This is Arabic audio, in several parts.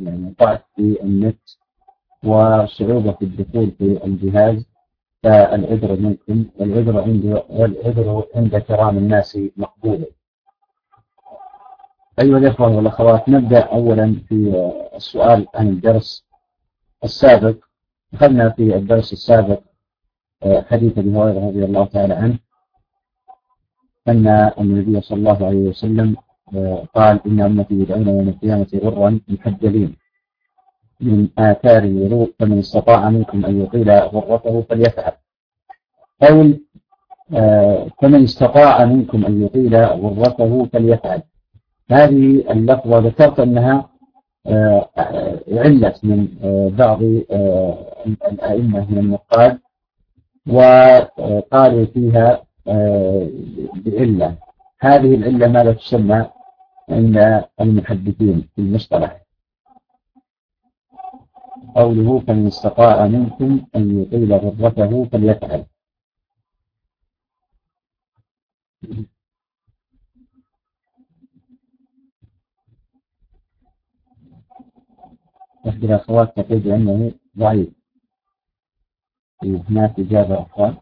يعني ضعف في النت وصعوبة في الدخول في الجهاز، فالعذر منكم والعذر عند كرام الناس مقبول. أيها الأخوة والأخوات، نبدأ أولا في السؤال عن الدرس السابق. أخذنا في الدرس السابق حديث أبي هريرة رضي الله تعالى عنه أن النبي صلى الله عليه وسلم قال: إن أمتي يدعون يوم القيامة غرا محجلين من آثار الوضوء، فمن استطاع منكم أن يطيل غرته فليفعل. قول فمن استطاع منكم أن يطيل غرته فليفعل، هذه اللفظة ذكرت أنها علت من بعض الأئمة من النقاد، وقالوا فيها بعلة. هذه العلة ماذا تسمى عند المحدثين في المصطلح؟ قوله: فمن استطاع منكم أن يطيل غرته فليفعل. إحدى الأخوات تقول بأنه ضعيف. هناك إجابة أخرى.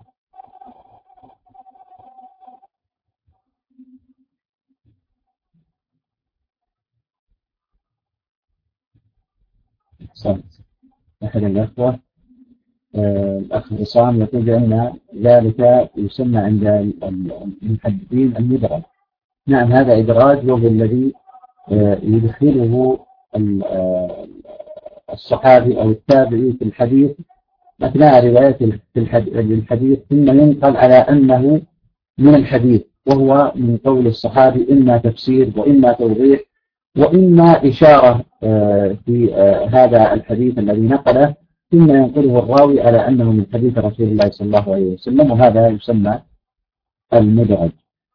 أحد الأخوة الأخ عصام يقول بأن ذلك يسمى عند المحدثين المدرج. نعم، هذا إدراج، وهو الذي يدخله الصحابي أو التابعي في الحديث أثناء روايته للحديث، ثم ينقل على أنه من الحديث، وهو من قول الصحابي إما تفسير وإما توضيح وإما إشارة في هذا الحديث الذي نقله، ثم ينقله الراوي على أنه من حديث رسول الله صلى الله عليه وسلم، وهذا يسمى المدرج.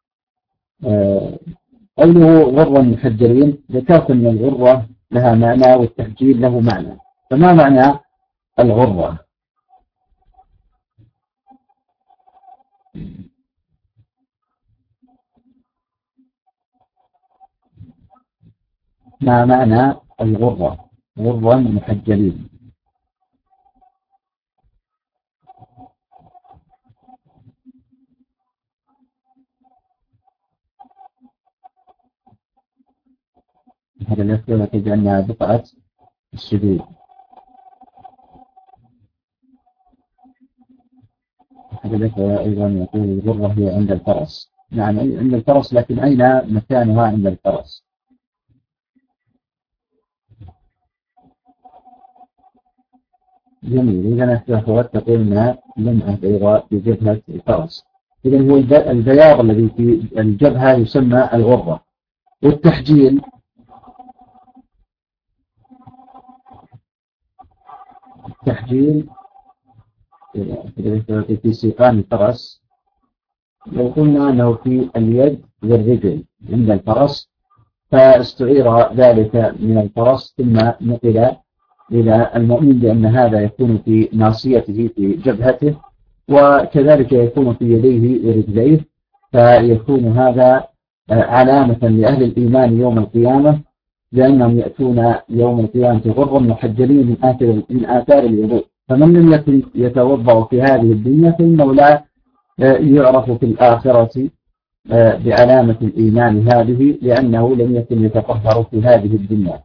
قوله غرا محجلين، ذكرت أن الغرة لها معنى والتحجيل له معنى، فما معنى الغرة؟ ما معنى الغرة؟ غرا محجلين. هذا الأسئلة تجعلنا بقعة السجود. هذا الأسئلة أيضا يقول الغرة هي عند الفرس. نعم، عند الفرس، لكن أين مكانها عند الفرس؟ جميل. إذا الأخوات تقول أنها لمعة بيضاء في جبهة الفرس. إذا هو البياض الذي في الجبهة يسمى الغرة. والتحجيل في سيقان الفرس، لو قلنا أنه في اليد والرجل عند الفرس، فاستعير ذلك من الفرس ثم نقل إلى المؤمن بأن هذا يكون في ناصيته في جبهته، وكذلك يكون في يديه ورجليه، فيكون هذا علامة لأهل الإيمان يوم القيامة، لأنهم يأتون يوم القيامة غرا محجلين من آثار الوضوء. فمن لم يكن يتوضأ في هذه الدنيا فإنه لا يعرف في الآخرة بعلامة الإيمان هذه، لأنه لم يكن يتطهر في هذه الدنيا.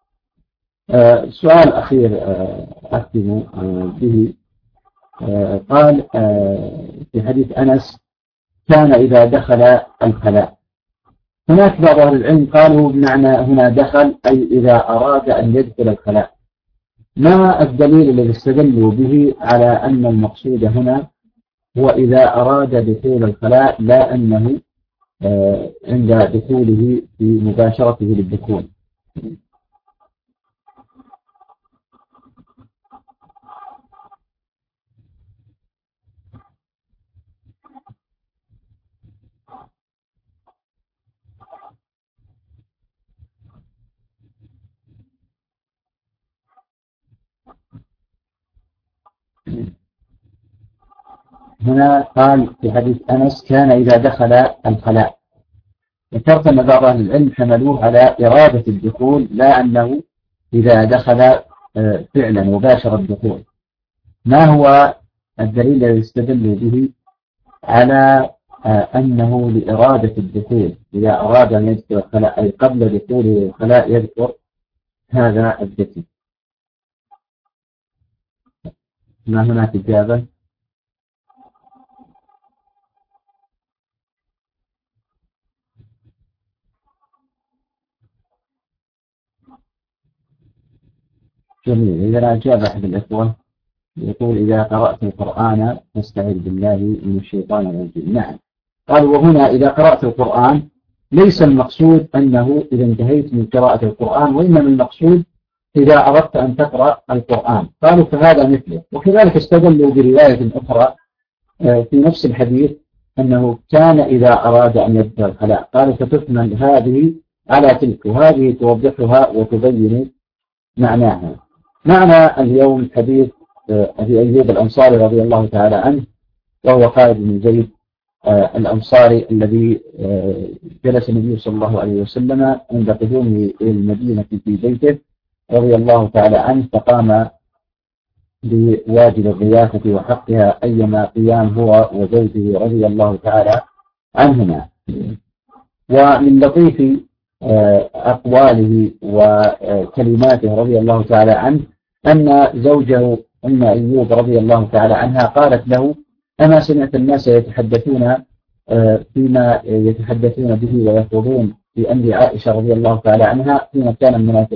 سؤال أخير أختم به. قال في حديث أنس: كان إذا دخل الخلاء. هناك بعض أهل العلم قالوا بمعنى هنا دخل أي إذا أراد أن يدخل الخلاء. ما الدليل الذي استدلوا به على أن المقصود هنا هو إذا أراد دخول الخلاء، لا أنه عند دخوله في مباشرته للدخول؟ هنا قال في حديث أنس: كان إذا دخل الخلاء. ذكرت أن بعض أهل العلم حملوه على إرادة الدخول، لا أنه إذا دخل فعلا وباشر الدخول. ما هو الدليل الذي يستدل به على أنه لإرادة الدخول، إذا أراد أن يذكر الخلاء أي قبل دخوله الخلاء يذكر هذا الذكر؟ ما هناك إجابة؟ جميل. إذا أجاب أحد الإخوة يقول إذا قرأت القرآن فاستعذ بالله من الشيطان الرجيم. نعم، قال وهنا إذا قرأت القرآن ليس المقصود أنه إذا انتهيت من قراءة القرآن، وإنما المقصود إذا أردت أن تقرأ القرآن. قالوا فهذا مثله. وكذلك استدلوا برواية أخرى في نفس الحديث أنه كان إذا أراد أن يذكر الخلاء، قالوا فتكمل هذه على تلك، وهذه توضحها وتبين معناها. معنى اليوم حديث أبي أيوب الأنصاري رضي الله تعالى عنه، وهو خالد بن زيد الأنصاري الذي جلس النبي صلى الله عليه وسلم عند قدومه إلى المدينة في بيته رضي الله تعالى عنه، فقام بواجب الضيافة وحقها أيما قيام هو وزوجه رضي الله تعالى عنهما. ومن لطيف أقواله وكلماته رضي الله تعالى عنه أن زوجه أم أيوب رضي الله تعالى عنها قالت له: أما سمعت الناس يتحدثون فيما يتحدثون به ويخوضون في أمر عائشة رضي الله تعالى عنها فيما كان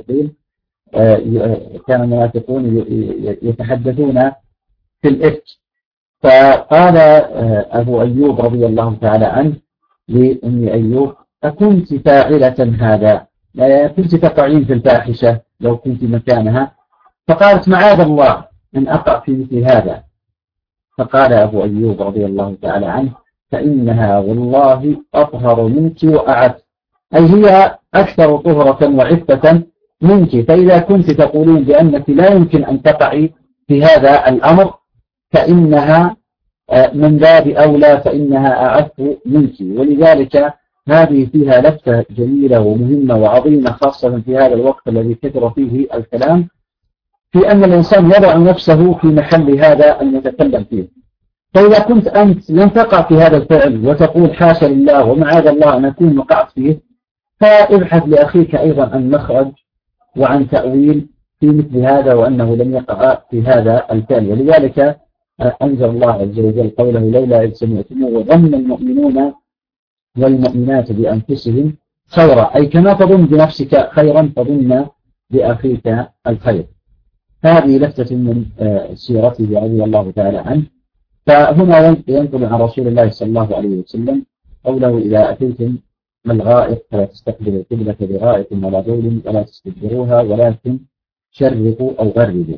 المنافقون يتحدثون في الإفك. فقال أبو أيوب رضي الله تعالى عنه لأم أيوب: أكنت فاعلة هذا؟ لا كنت تقعين في الفاحشة لو كنت مكانها؟ فقالت: معاذ الله أن أقع في مثل هذا. فقال أبو أيوب رضي الله تعالى عنه: فإنها والله أطهر منك وأعف، أي هي أكثر طهرة وعفة منك، فإذا كنت تقولين بأنك لا يمكن أن تقعي في هذا الأمر فإنها من باب أولى، فإنها أعف منك. ولذلك هذه فيها لفتة جميلة ومهمة وعظيمة، خاصة في هذا الوقت الذي كثر فيه الكلام في أن الإنسان يضع نفسه في محل هذا المتكلم فيه. فإذا كنت أنت لن تقع في هذا الفعل وتقول حاشا لله ومعاذ الله أن أكون وقعت فيه، فابحث لأخيك أيضا عن مخرج وعن تأويل في مثل هذا، وأنه لم يقع في هذا الفعل. ولذلك أنزل الله عز وجل قوله: لولا إذ سمعتموه وظن المؤمنون والمؤمنات بأنفسهم خيرا، أي كما تظن بنفسك خيرا تظن بأخيك الخير. هذه لفتة من سيرته رضي الله تعالى عنه. فهنا ينقل عن رسول الله صلى الله عليه وسلم قوله: إذا أتيتم الغائط فلا تستقبلوا القبلة بغائط ولا بول ولا تستدبروها ولكن شرقوا أو غربوا.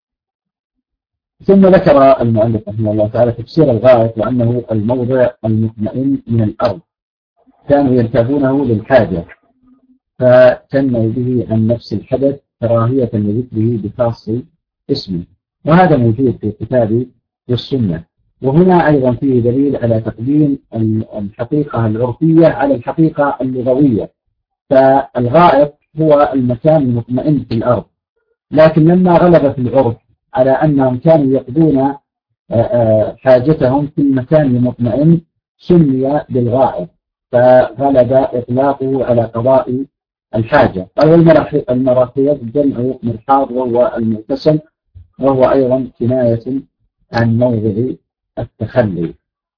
ثم ذكر المؤلف رحمه الله تعالى تفسير الغائط وأنه الموضع المطمئن من الأرض، كانوا ينتهونه للحاجة فتنموا به عن نفس الحدث كراهية لذكره بخاص اسمه، وهذا موجود في الكتاب والسنة. وهنا أيضا فيه دليل على تقديم الحقيقة العرفية على الحقيقة اللغوية. فالغائط هو المكان المطمئن في الأرض، لكن لما غلب في العرف على أنهم كانوا يقضون حاجتهم في المكان المطمئن سمي بالغائط، فغلب إطلاقه على قضاء الحاجة. أو المراحيض جمع مرحاض وهو المغتسل، وهو أيضا كناية عن موضع التخلي.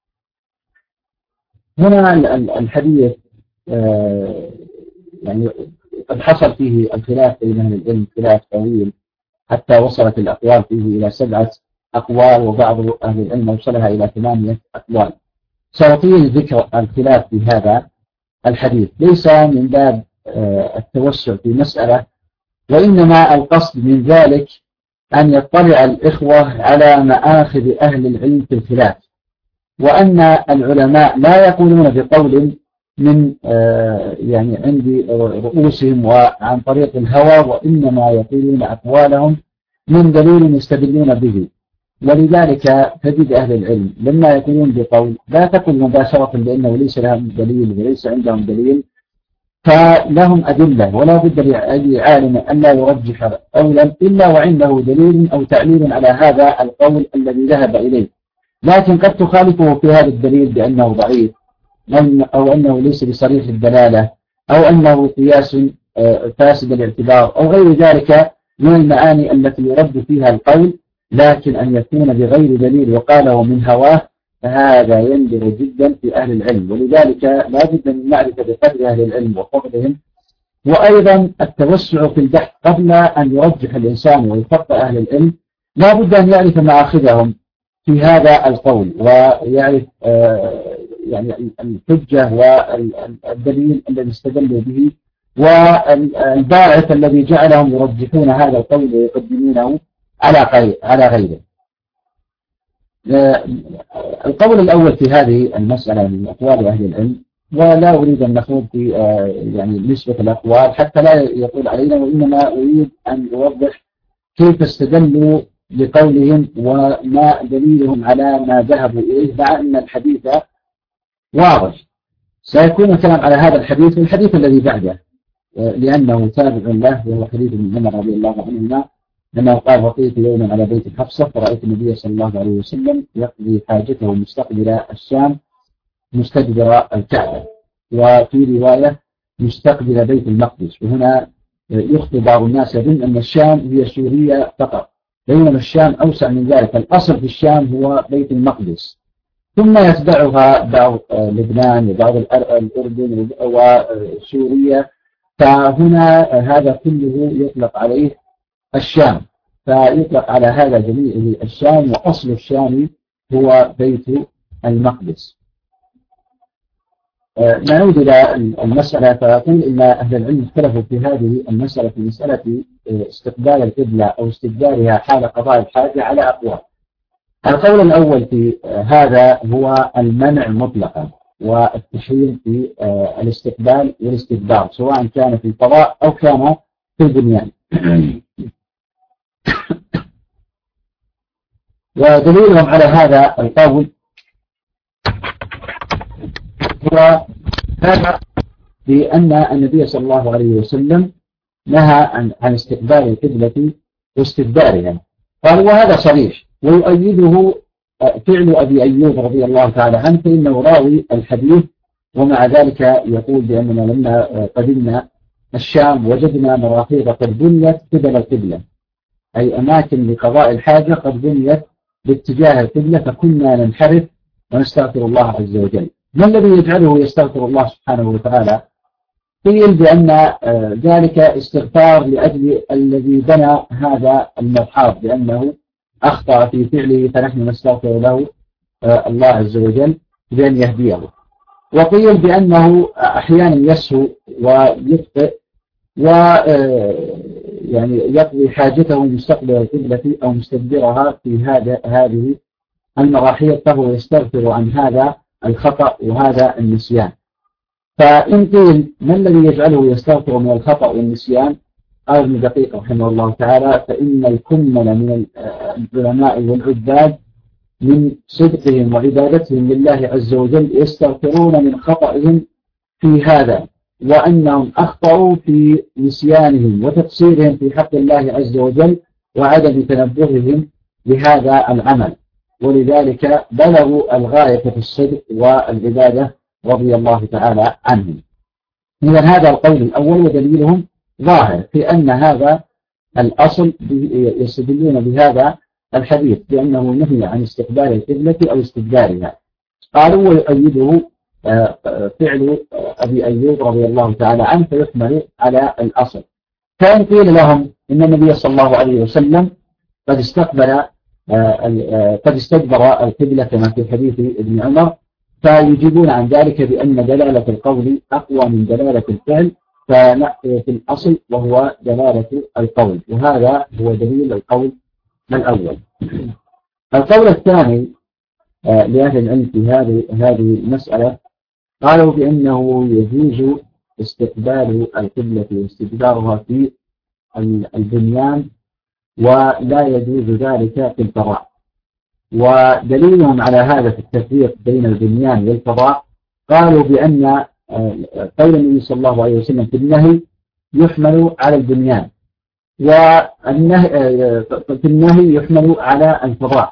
هنا الحديث يعني قد حصل فيه الخلاف بين أهل العلم، خلاف طويل حتى وصلت الأقوال فيه إلى 7 أقوال، وبعض أهل العلم وصلها إلى 8 أقوال. سأطيل ذكر الخلاف في هذا الحديث ليس من باب التوسع في مسألة، وإنما القصد من ذلك أن يطلع الإخوة على مآخذ أهل العلم في الخلاف، وأن العلماء لا يقولون بقول من يعني عند رؤوسهم وعن طريق الهوى، وإنما يقولون أقوالهم من دليل يستدلون به. ولذلك تجد أهل العلم لما يقولون بقول لا تقل مباشرة بأنه ليس لهم دليل وليس عندهم دليل، فلهم أدلة، ولا بد لعالم أن لا يرجح قولا إلا وعنده دليل أو تعليل على هذا القول الذي ذهب إليه، لكن قد تخالفه في هذا الدليل بأنه ضعيف أو أنه ليس بصريح الدلالة أو أنه قياس فاسد الاعتبار أو غير ذلك من المعاني التي يرد فيها القول، لكن أن يكون بغير دليل وقاله من هواه فهذا يندر جدا في أهل العلم، ولذلك لا بد من معرفة بقدر أهل العلم وفضلهم، وأيضا التوسع في البحث قبل أن يرجح الإنسان ويفقه أهل العلم، لا بد أن يعرف مآخذهم في هذا القول ويعرف يعني الحجة والدليل الذي استدلوا به والباعث الذي جعلهم يرجحون هذا القول ويقدمونه على غيره. القول الأول في هذه المسألة من أقوال أهل العلم، ولا أريد أن نخوض في يعني نسبة الأقوال حتى لا يطول علينا، وإنما أريد أن أوضح كيف استدلوا لقولهم وما دليلهم على ما ذهبوا إليه، مع أن الحديث واضح. سيكون الكلام على هذا الحديث والحديث الذي بعده لأنه تابع له، وهو حديث من عمر رضي الله عنهما لما قال: بقيت يوما على بيت حفصة فرأيت النبي صلى الله عليه وسلم يقضي حاجته مستقبل الشام مستدبر الكعبة، وفي رواية مستقبل بيت المقدس. وهنا يخطئ بعض الناس يظن أن الشام هي سوريا فقط، بينما الشام أوسع من ذلك، الأصل في الشام هو بيت المقدس، ثم يتبعها بعض لبنان وبعض الأردن وسوريا، فهنا هذا كله يطلق عليه الشام، فيطلق على هذا جميع الشام، وأصل الشام هو بيت المقدس. نعود إلى المسألة، فأقول إن أهل العلم اختلفوا في هذه المسألة، في مسألة استقبال القبلة أو استدبارها حال قضاء الحاجة على أقوال. القول الأول في هذا هو المنع مطلقا والتحريم في الاستقبال والاستدبار، سواء كان في القضاء أو كان في البنيان. ودليلهم على هذا القول هو هذا بأن النبي صلى الله عليه وسلم نهى عن استقبال القبلة واستدبارها، قال وهذا صريح، ويؤيده فعل أبي أيوب رضي الله تعالى عنه، فإنه راوي الحديث، ومع ذلك يقول بأننا لما قدمنا الشام وجدنا مراحيض قد بنيت قبل القبلة، أي أماكن لقضاء الحاجة قد بنيت باتجاه القبلة، فكنا ننحرف ونستغفر الله عز وجل. ما الذي يجعله يستغفر الله سبحانه وتعالى؟ قيل بأن ذلك استغفار لأجل الذي بنى هذا المرحاض بأنه أخطأ في فعله، فنحن نستغفر له الله عز وجل بأن يهديه. وقيل بأنه أحيانا يسهو ويخطئ يعني يقضي حاجته مستقبل القبلة أو مستدبرها في هذه المراحيض، فهو يستغفر عن هذا الخطأ وهذا النسيان. فإن قيل ما الذي يجعله يستغفر من الخطأ والنسيان؟ قال ابن دقيق رحمه الله تعالى: فإن الكمل من العلماء والعباد من صدقهم وعبادتهم لله عز وجل يستغفرون من خطئهم في هذا، وأنهم أخطأوا في نسيانهم وتقصيرهم في حق الله عز وجل وعدم تنبههم لهذا العمل، ولذلك بلغوا الغاية في الصدق والعبادة رضي الله تعالى عنهم. إذن هذا القول الأول، ودليلهم ظاهر في أن هذا الأصل يستدلون بهذا الحديث بأنه نهي عن استقبال القبلة أو استدبارها. قالوا ويؤيده فعل أبي أيوب رضي الله تعالى عنه، فيحمل على الأصل. فإن قيل لهم إن النبي صلى الله عليه وسلم قد استدبر القبلة كما في حديث ابن عمر، فيجيبون عن ذلك بأن دلالة القول أقوى من دلالة الفعل، فنأتي في الأصل وهو دلالة القول، وهذا هو دليل القول الأول. القول الثاني لأهل العلم في هذه المسألة، قالوا بأنه يجوز استقبال القبلة واستدبارها في البنيان، ولا يجوز ذلك في الفضاء. ودليلهم على هذا في التفريق بين البنيان والفضاء، قالوا بأن قول النبي صلى الله عليه وسلم في النهي يحمل على البنيان، والنهي في النهي يحمل على الفضاء،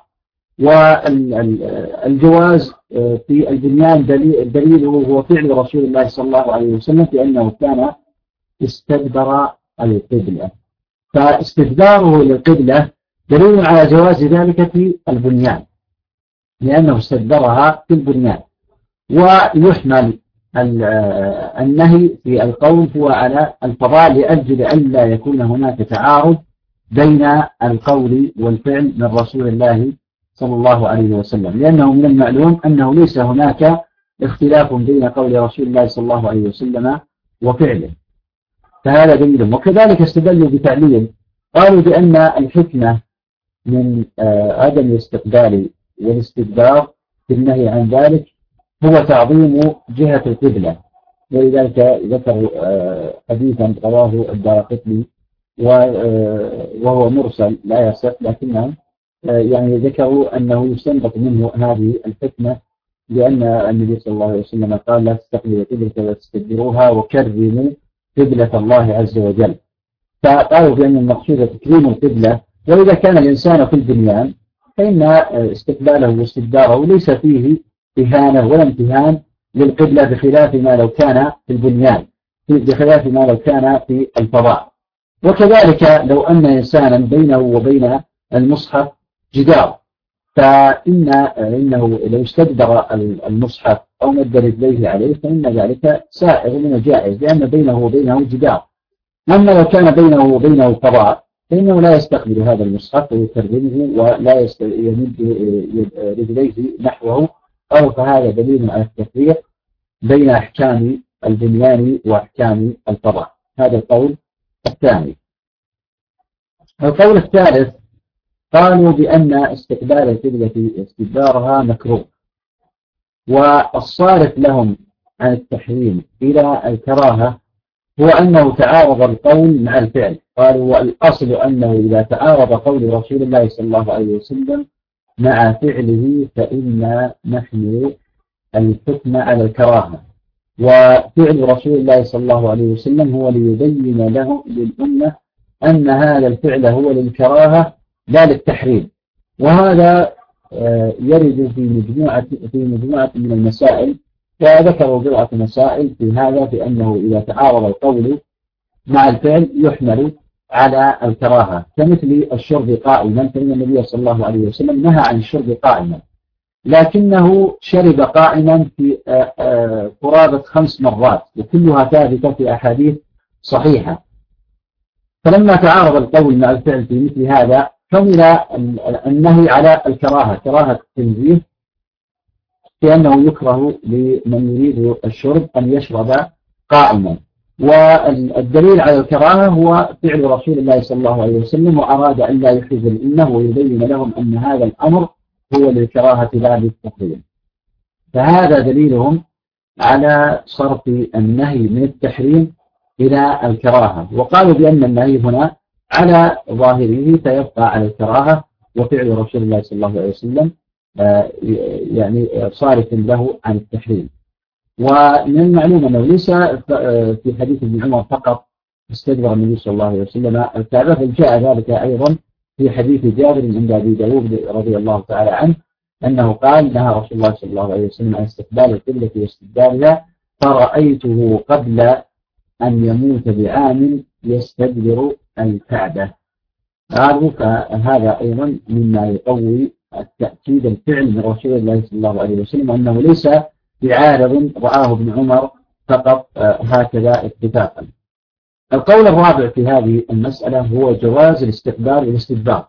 والجواز في البنيان دليله هو فعل رسول الله صلى الله عليه وسلم في أنه كان استدبر القبلة، فاستدباره للقبلة دليل على جواز ذلك في البنيان لأنه استدبرها في البنيان. ويحمل النهي في القول هو على الفضاء لأجل أن لا يكون هناك تعارض بين القول والفعل من رسول الله صلى الله عليه وسلم، لأنه من المعلوم أنه ليس هناك اختلاف بين قول رسول الله صلى الله عليه وسلم وفعله، فهذا دليل. وكذلك استدلوا بتعليل، قالوا بأن الحكمة من عدم الاستقبال والاستدبار في النهي عن ذلك هو تعظيم جهة القبلة، ولذلك ذكروا حديثا رواه الدارقطني وهو مرسل لا يصح، لكنهم يعني ذكروا أنه يستنبط منه هذه الحكمة، لأن النبي صلى الله عليه وسلم قال لا تستقبلوا القبلة ولا تستدبروها وكرموا قبلة الله عز وجل، فقالوا بأن المقصود تكريم القبلة. وإذا كان الإنسان في البنيان فإن استقباله واستدباره ليس فيه إهانة ولا امتهان للقبلة، بخلاف ما لو كان في البنيان، بخلاف ما لو كان في الفضاء. وكذلك لو أن إنسانا بينه وبين المصحف جدار، فإنه لو استدبر المصحف أو مد رجليه عليه فإن ذلك سائغ من الجائز، لأن بينه وبينه جدار. أما لو كان بينه وبينه فضاء فإنه لا يستقبل هذا المصحف ويكرمه ولا يمد رجليه نحوه، أو فهذا دليل على التفريق بين أحكام البنيان وأحكام الفضاء. هذا القول الثاني. القول الثالث قالوا بأن استقبال القبلة استدبارها مكروه، والصارف لهم عن التحريم إلى الكراهة هو أنه تعارض القول مع الفعل. قالوا والأصل أنه إذا تعارض قول رسول الله صلى الله عليه وسلم مع فعله فإن نحمل الحكم على الكراهة، وفعل رسول الله صلى الله عليه وسلم هو ليبين له للأمة أن هذا الفعل هو للكراهة لا للتحريم. وهذا يرد في مجموعة من المسائل، وذكروا بضعة مسائل في هذا، بأنه إذا تعارض القول مع الفعل يحمل على الكراهة، كمثل الشرب قائما، فإن النبي صلى الله عليه وسلم نهى عن الشرب قائما، لكنه شرب قائما في قرابة 5 مرات، وكلها ثابتة في أحاديث صحيحة. فلما تعارض القول مع الفعل في مثل هذا حمل النهي على الكراهة، كراهة التنزيه، لأنه يكره لمن يريد الشرب أن يشرب قائما. والدليل على الكراهة هو فعل رسول الله صلى الله عليه وسلم، وأراد أن لا يحرج الأمة ويبين لهم أن هذا الأمر هو للكراهة لا للتحريم. فهذا دليلهم على صرف النهي من التحريم إلى الكراهة، وقالوا بأن النهي هنا على ظاهره فيبقى على الكراهة، وفعل رسول الله صلى الله عليه وسلم يعني صارف له عن التحريم. ومن المعلوم أنه ليس في حديث ابن عمر فقط استدبر النبي صلى الله عليه وسلم الكعبة، بل جاء ذلك أيضا في حديث جابر عند أبي داود رضي الله تعالى عنه أنه قال نهى رسول الله صلى الله عليه وسلم عن استقبال القبلة واستدبارها، فرأيته قبل أن يموت بعام يستدبر الكعبة. قالوا فهذا أيضا مما يقوي التأكيد الفعل من رسول الله صلى الله عليه وسلم، أنه ليس بعارض رآه ابن عمر فقط هكذا اتفاقا. القول الرابع في هذه المسألة هو جواز الاستقبال والاستدبار،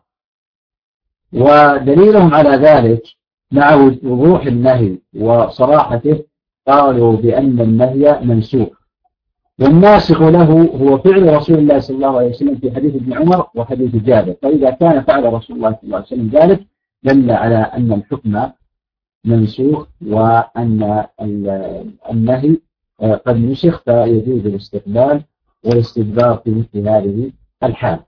ودليلهم على ذلك مع وضوح النهي وصراحته قالوا بأن النهي منسوخ، والناسخ له هو فعل رسول الله صلى الله عليه وسلم في حديث ابن عمر وحديث جابر، فإذا كان فعل رسول الله صلى الله عليه وسلم ذلك دل على أن الحكم منسوخ وأن النهي قد نسخ، فيجوز الاستقبال والاستدبار في مثل هذه الحال.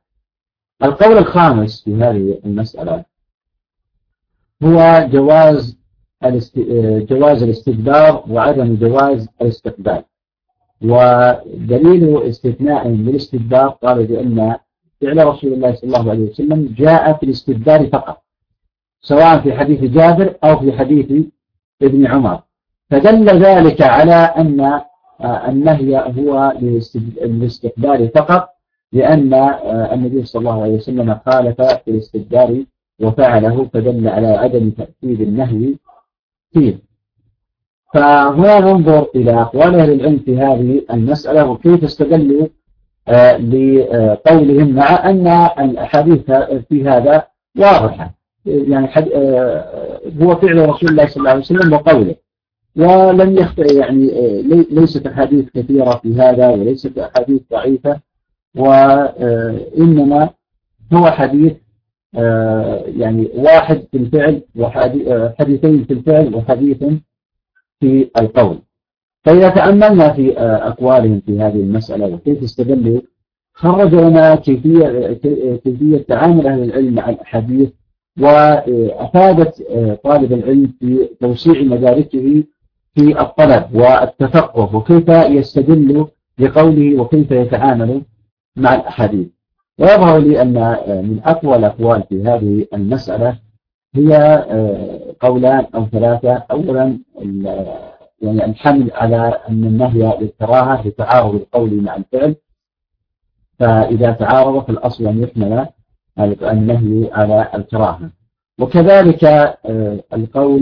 القول الخامس في هذه المسألة هو جواز جواز الاستدبار وعدم جواز الاستقبال. ودليل استثناء للاستدبار قالوا بأن فعل رسول الله صلى الله عليه وسلم جاء في الاستدبار فقط، سواء في حديث جابر أو في حديث ابن عمر، فدل ذلك على أن النهي هو للاستقبال فقط، لأن النبي صلى الله عليه وسلم خالف في الاستدبار وفعله، فدل على عدم تأكيد النهي فيه. فهنا ننظر إلى أقوال أهل العلم في هذه المسألة وكيف استدلوا لقولهم، مع أن الأحاديث في هذا واضحة، يعني هو فعل رسول الله صلى الله عليه وسلم وقوله، ولم يخطئ، يعني ليست أحاديث كثيرة في هذا وليست أحاديث ضعيفة، وإنما هو حديث يعني واحد في الفعل وحديثين في الفعل وحديث في القول. فإذا تأملنا في أقوالهم في هذه المسألة وكيف استدلوا، خرج لنا كيفية تعامل أهل العلم مع الأحاديث، وأفادت طالب العلم في توسيع مداركه في الطلب والتفقه وكيف يستدل بقوله وكيف يتعامل مع الأحاديث. ويظهر لي أن من أقوى الأقوال في هذه المسألة هي قولان أو ثلاثة. أولا يعني الحمل على أن النهي للكراهة لتعارض القول مع الفعل، فإذا تعارض فالأصل أن يحمل النهي على الكراهة. وكذلك القول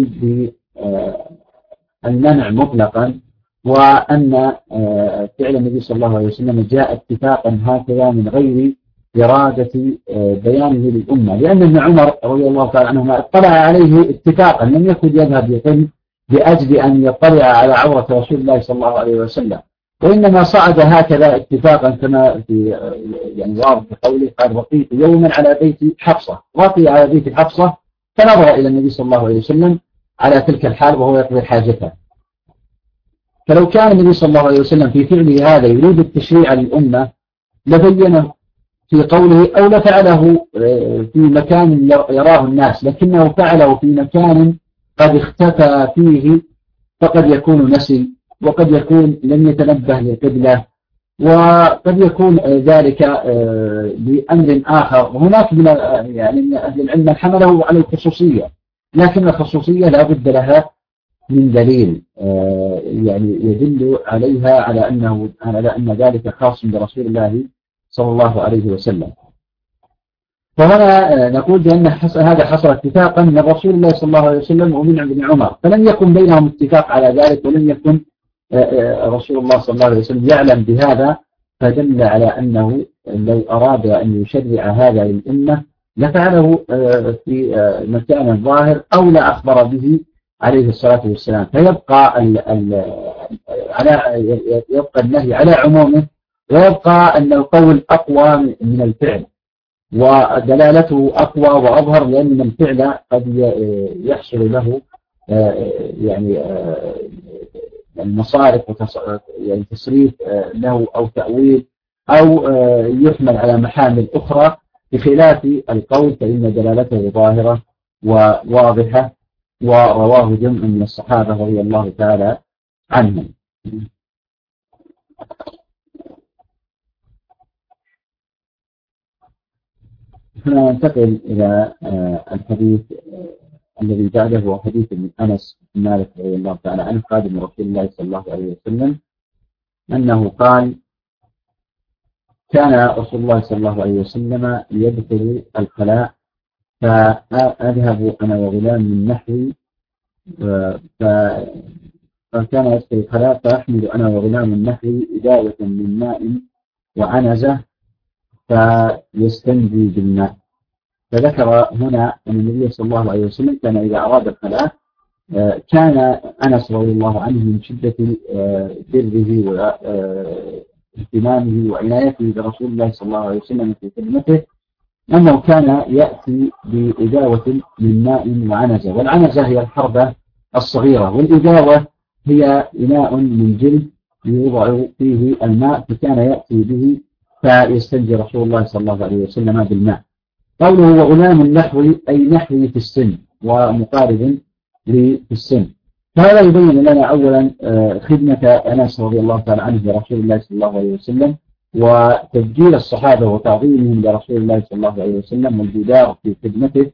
بالمنع مطلقا، وأن فعل النبي صلى الله عليه وسلم جاء اتفاقا هكذا من غير إرادة بيانه للأمة، لأن ابن عمر رضي الله تعالى عنهما اطلع عليه اتفاقا، لم يكن يذهب يقل لأجل أن يطلع على عورة رسول الله صلى الله عليه وسلم، وإنما صعد هكذا اتفاقا كما في يعني واضح في قوله قال بقيت يوما على بيت حفصة، بقي على بيت حفصة فنظر إلى النبي صلى الله عليه وسلم على تلك الحال وهو يقضي حاجته. فلو كان النبي صلى الله عليه وسلم في فعله هذا يريد التشريع للأمة لبينه في قوله أو لفعله في مكان يراه الناس، لكنه فعله في مكان قد اختفى فيه، فقد يكون نسي وقد يكون لم يتنبه للقبلة، وقد يكون ذلك لأمر آخر. وهناك من يعني أهل العلم من حمله على الخصوصية، لكن الخصوصية لا بد لها من دليل يعني يدل عليها على أن ذلك خاص برسول الله صلى الله عليه وسلم. فهنا نقول بأن هذا حصل اتفاقا من رسول الله صلى الله عليه وسلم ومن ابن عمر، فلم يكن بينهم اتفاق على ذلك، ولم يكن رسول الله صلى الله عليه وسلم يعلم بهذا، فدل على أنه لو أراد أن يشرع هذا للأمة لفعله في مكان ظاهر أو لا أخبر به عليه الصلاة والسلام، فيبقى يبقى النهي على عمومه، ويبقى أن القول أقوى من الفعل ودلالته أقوى وأظهر، لأن الفعل قد يحصل له يعني المصارف يعني تصريف له أو تأويل أو يحمل على محامل أخرى، بخلاف القول فإن دلالته ظاهرة وواضحة، ورواه جمع من الصحابة رضي الله تعالى عنهم. هنا ننتقل إلى الحديث الذي بعده، هو حديث من أنس بن مالك رضي الله تعالى عنه خادم رسول الله صلى الله عليه وسلم أنه قال: كان رسول الله صلى الله عليه وسلم يدخل الخلاء فأذهب أنا وغلام من نحوي، فكان يدخل الخلاء فأحمل أنا وغلام من نحوي إداوة من ماء وعنزة فيستنجي بالماء. فذكر هنا أن النبي صلى الله عليه وسلم كان إذا أراد الخلاء كان أنس رضي الله عنه من شدة بره واهتمامه وعنايته برسول الله صلى الله عليه وسلم في خدمته أنه كان يأتي بإداوة من ماء وعنزة، والعنزة هي الحربة الصغيرة، والإداوة هي إناء من جلد يوضع فيه الماء، فكان يأتي به فيستنجي رسول الله صلى الله عليه وسلم بالماء. قوله وغلام نحوي أي نحوي في السن ومقارب في السن. فهذا يبين لنا أولا خدمة أنس رضي الله تعالى عنه لرسول الله صلى الله عليه وسلم، وتسجيل الصحابة وتعظيمهم لرسول الله صلى الله عليه وسلم والجدار في خدمته.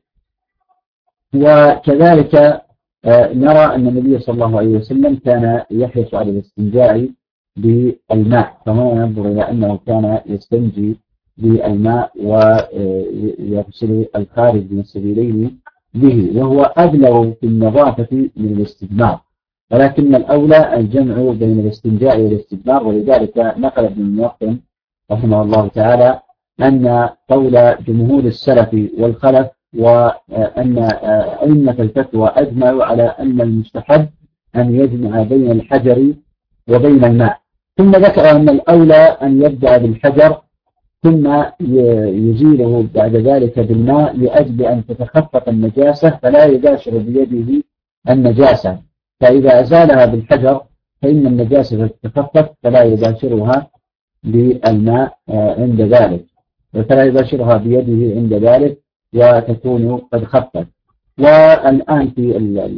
وكذلك نرى أن النبي صلى الله عليه وسلم كان يحرص على الاستنجاء بالماء، فهنا ننظر إلى أنه كان يستنجي بالماء ويغسل الخارج من السبيلين به، وهو أبلغ في النظافة من الاستجمار، ولكن الأولى الجمع بين الاستنجاء والاستجمار. ولذلك نقل ابن الملقن رحمه الله تعالى أن قول جمهور السلف والخلف وأن أئمة الفتوى أجمعوا على أن المستحب أن يجمع بين الحجر وبين الماء، ثم ذكر أن الأولى أن يبدأ بالحجر ثم يزيله بعد ذلك بالماء لأجل أن تتخفف النجاسة فلا يباشر بيده النجاسة، فإذا أزالها بالحجر فإن النجاسة تتخفف فلا يباشرها بالماء عند ذلك، فلا يباشرها بيده عند ذلك وتكون قد خفت. والآن في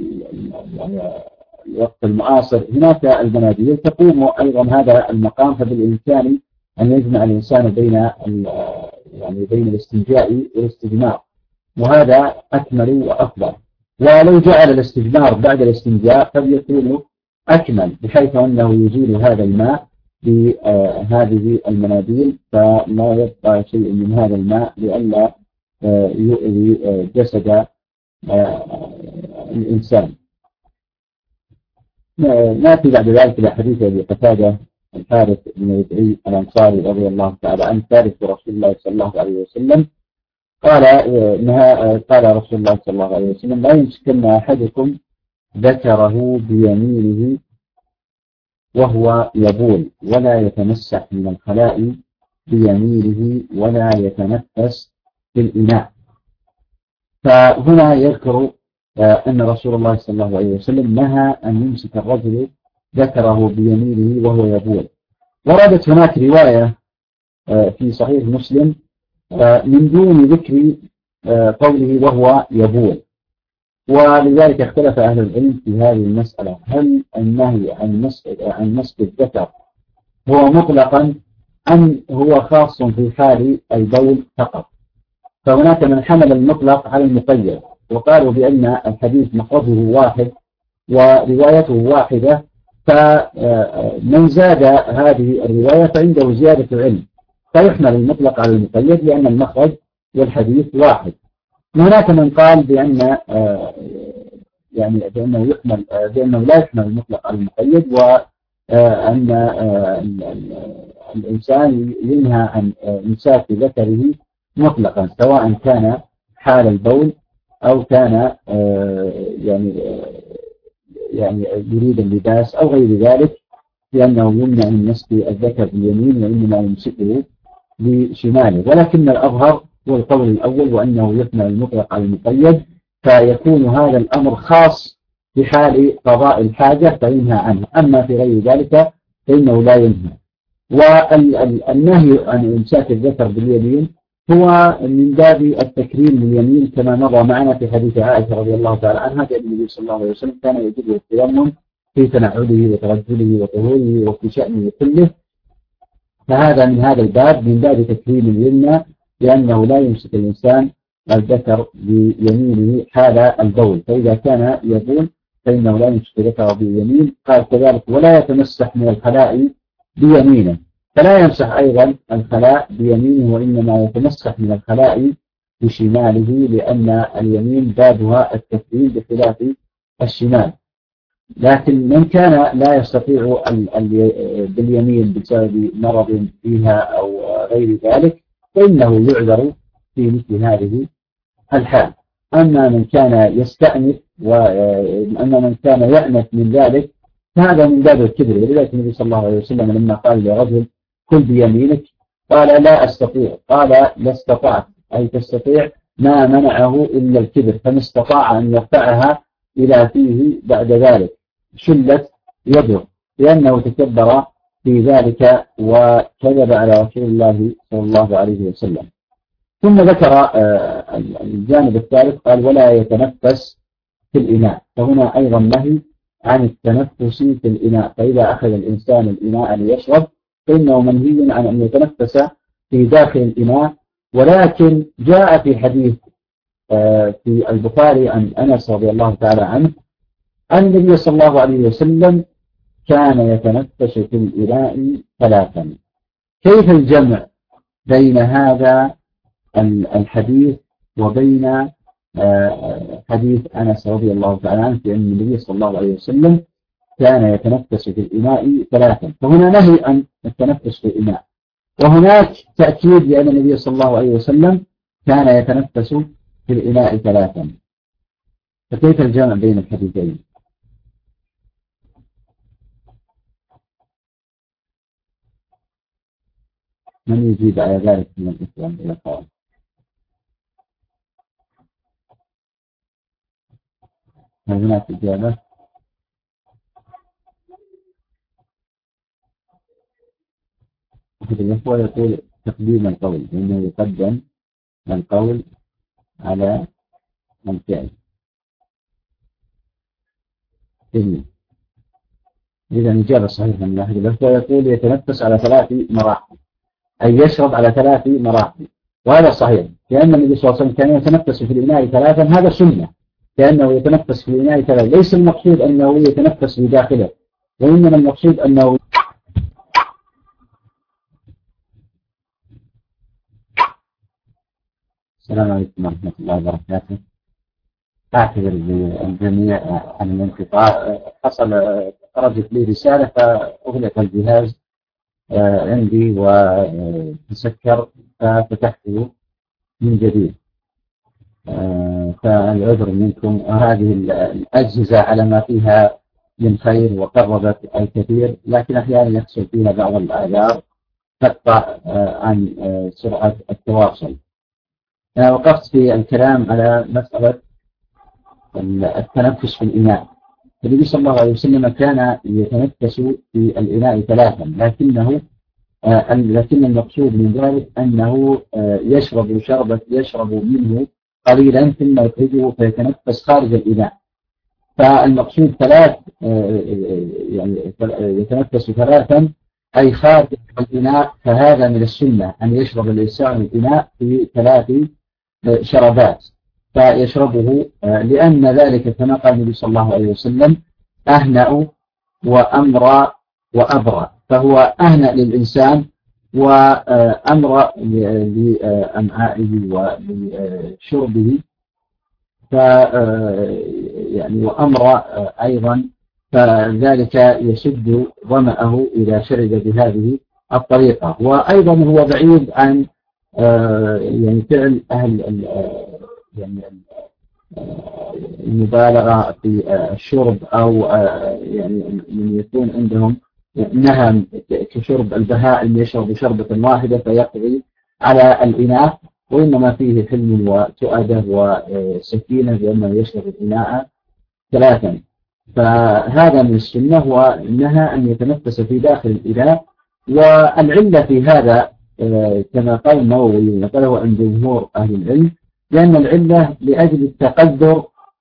الوقت المعاصر هناك المناديل تقوم أيضا هذا المقام، فبالإمكان أن يجمع الإنسان بين الاستنجاء والاستجمار، وهذا أكمل وأفضل. ولو جعل الاستجمار بعد الاستنجاء فليكون أكمل، بحيث أنه يزيل هذا الماء بهذه المناديل فلا يبقى شيء من هذا الماء لئلا يؤذي جسد الإنسان. نأتي بعد ذلك إلى حديث أبي قتادة الحارث بن ربعي الأنصاري رضي الله تعالى عنه ثالث رسول الله صلى الله عليه وسلم قال رسول الله صلى الله عليه وسلم: لا يمسكن أحدكم ذكره بيمينه وهو يبول ولا يتمسح من الخلاء بيمينه ولا يتنفس في الإناء. فهنا يذكر أن رسول الله صلى الله عليه وسلم نهى أن يمسك الرجل ذكره بيمينه وهو يبول. وردت هناك رواية في صحيح مسلم من دون ذكر قوله وهو يبول، ولذلك اختلف أهل العلم في هذه المسألة: هل النهي عن مسك الذكر هو مطلقا أم هو خاص في حال البول فقط؟ فهناك من حمل المطلق على المقيد وقالوا بأن الحديث مخرجه واحد وروايته واحدة، فمن زاد هذه الرواية فعنده زيادة علم، فيحمل المطلق على المقيد لأن المخرج والحديث واحد. هناك من قال بأنه لا يحمل المطلق على المقيد، وأن الإنسان ينهى عن إمساك ذكره مطلقا سواء كان حال البول أو كان يريد اللباس أو غير ذلك، لأنه يمنع من مسك الذكر باليمين وإنما يمسكه بشماله. ولكن الأظهر هو القول الأول، وأنه يحمل المطلق على المقيد، فيكون هذا الأمر خاص في حال قضاء الحاجة فينهى عنه، أما في غير ذلك فإنه لا ينهى. والنهي عن إمساك الذكر باليمين هو من باب التكريم لليمين، كما مضى معنا في حديث عائشة رضي الله تعالى عنها بأن النبي صلى الله عليه وسلم كان يجب التيمم في تنعله وترجله وطهوره وفي شأنه كله، فهذا من هذا الباب، من باب تكريم اليمنى، لأنه لا يمسك الإنسان الذكر بيمينه حال البول، فإذا كان يبول فإنه لا يمسك ذكره باليمين. قال كذلك: ولا يتمسح من الخلاء بيمينه، فلا يمسح أيضا الخلاء بيمينه وإنما يتمسح من الخلاء بشماله، لأن اليمين بابها التكريم بخلاف الشمال. لكن من كان لا يستطيع باليمين بسبب مرض فيها أو غير ذلك فإنه يعذر في مثل هذه الحال. أما من كان يستأنف وأما من كان يأنف من ذلك فهذا من باب الكبر. ولذلك النبي صلى الله عليه وسلم لما قال لرجل: كل بيمينك، قال: لا أستطيع. قال: لا استطعت، أي تستطيع، ما منعه إلا الكبر، فما استطاع أن يرفعها إلى فيه بعد ذلك شلت يده، لأنه تكبر في ذلك وكذب على رسول الله صلى الله عليه وسلم. ثم ذكر الجانب الثالث، قال: ولا يتنفس في الإناء، فهنا أيضا نهي عن التنفس في الإناء. فإذا أخذ الإنسان الإناء ليشرب فإنه منهي عن أن يتنفس في داخل الإناء. ولكن جاء في حديث في البخاري عن أنس رضي الله تعالى عنه أن النبي صلى الله عليه وسلم كان يتنفس في الإناء 3. كيف الجمع بين هذا الحديث وبين حديث أنس رضي الله تعالى عنه في أن النبي صلى الله عليه وسلم كان يتنفس في الإناء 3؟ فهنا نهي عن التنفس في الإناء، وهناك تأكيد لأن النبي صلى الله عليه وسلم كان يتنفس في الإناء 3. فكيف الجمع بين الحديثين؟ من يجيب على ذلك من الإسلام إلى قائل؟ هل هناك إجابة؟ الإخوة يقول تقديم القول، لأنه يقدم القول على الفعل. إذا الإجابة صحيحة من أحد الأخوة يقول يتنفس على 3 مراحل، أي يشرب على 3 مراحل، وهذا صحيح لأن النبي صلى الله عليه وسلم كان يتنفس في الإناء 3. هذا سنة لأنه يتنفس في الإناء 3، ليس المقصود أنه يتنفس في داخله، وإنما المقصود أنه السلام عليكم ورحمة الله وبركاته. أعتذر للجميع عن الانقطاع، خرجت لي رسالة فأغلق الجهاز عندي وتسكر ففتحته من جديد، فالعذر منكم. هذه الأجهزة على ما فيها من خير وقربت الكثير، لكن أحيانا يحصل فيها بعض الأعذار تقطع عن سرعة التواصل. وقفت في الكلام على مسألة التنفس في الإناء. النبي صلى الله عليه وسلم كان يتنفس في الإناء 3، لكن المقصود من ذلك أنه يشرب منه قليلا ثم يخرجه فيتنفس خارج الإناء. فالمقصود 3 يعني يتنفس 3 أي خارج الإناء، فهذا من السنة أن يشرب الإنسان الإناء في 3 شربات فيشربه، لأن ذلك كما قال النبي صلى الله عليه وسلم أهنأ وأمرى وأبرى، فهو أهنأ للإنسان وأمرى لأمعائه ولشربه، يعني وأمرى أيضا، فذلك يسد ظمأه إذا شرب بهذه الطريقة. وأيضا هو بعيد عن يعني فعل أهل يعني المبالغة في الشرب، أو يعني من يكون عندهم نهم كشرب البهائم يشرب شربة واحدة فيقضي على الإناء، وإنما فيه حلم وتؤدة وسكينة بأنه يشرب الإناء 3. فهذا من السنة، ونهى أن يتنفس في داخل الإناء. والعلة في هذا كما قال النووي نقله عن جمهور أهل العلم، لأن العلة لأجل التقدر